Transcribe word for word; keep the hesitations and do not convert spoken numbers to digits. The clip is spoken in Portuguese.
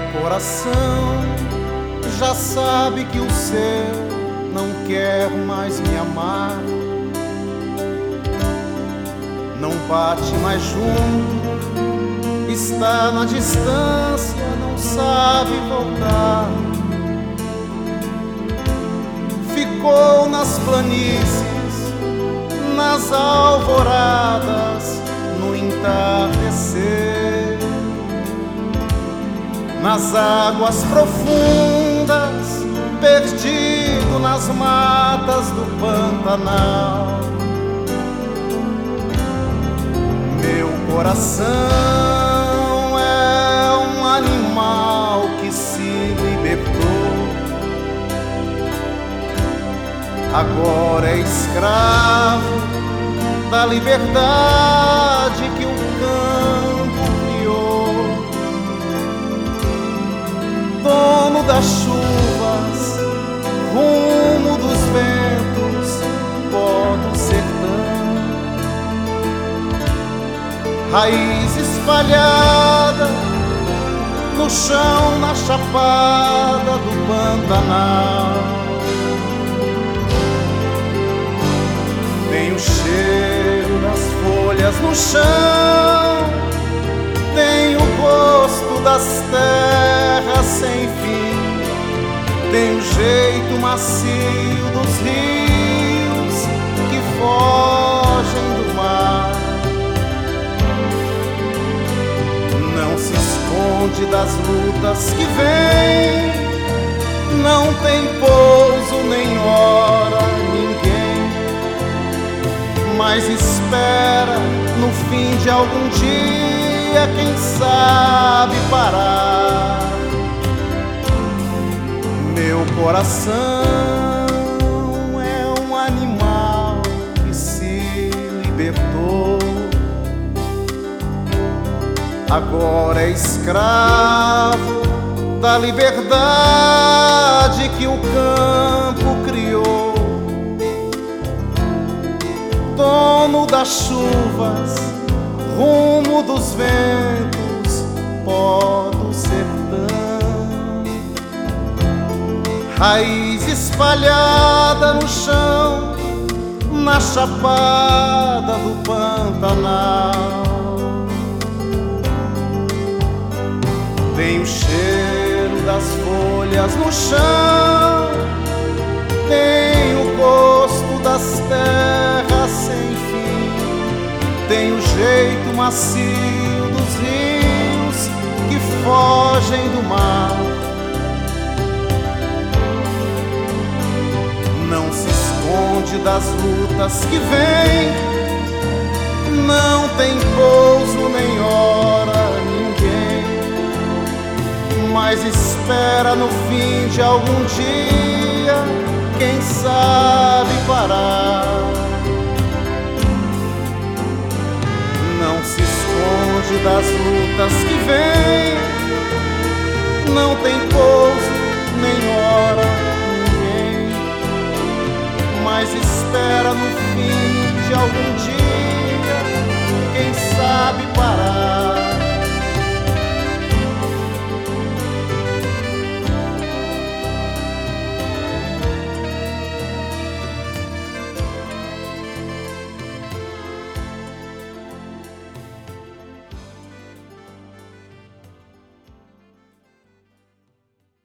coração já sabe que o seu não quer mais me amar, não bate mais junto, está na distância, não sabe voltar. Ficou nas planícies, nas alvoradas, no entardecer, nas águas profundas, perdido nas matas do Pantanal. Meu coração é um animal que se libertou, agora é escravo da liberdade que o campo criou. Dono das chuvas, rumo dos ventos, pó do sertão, raiz espalhada no chão, na chapada do Pantanal. Tem o cheiro das folhas no chão, tem o gosto das terras sem fim, tem o jeito macio dos rios que fogem do mar. Não se esconde das lutas que vêm, não tem pouso nem hora ninguém, mas espera no fim de algum dia, quem sabe parar. Meu coração é um animal que se libertou, agora é escravo da liberdade que o campo criou. Dono das chuvas, rumo dos ventos, pó do sertão, raiz espalhada no chão, na chapada do Pantanal. Tem o cheiro das folhas no chão, tem o gosto das terras sem fim, tem o jeito macio dos rios que fogem do mar. Não se esconde das lutas que vêm, não tem pouso nem hora ninguém, mas espera no fim de algum dia, quem sabe parar. Não se esconde das lutas que vêm, não tem pouso nem hora ninguém, mas espera no fim de algum dia, quem sabe parar.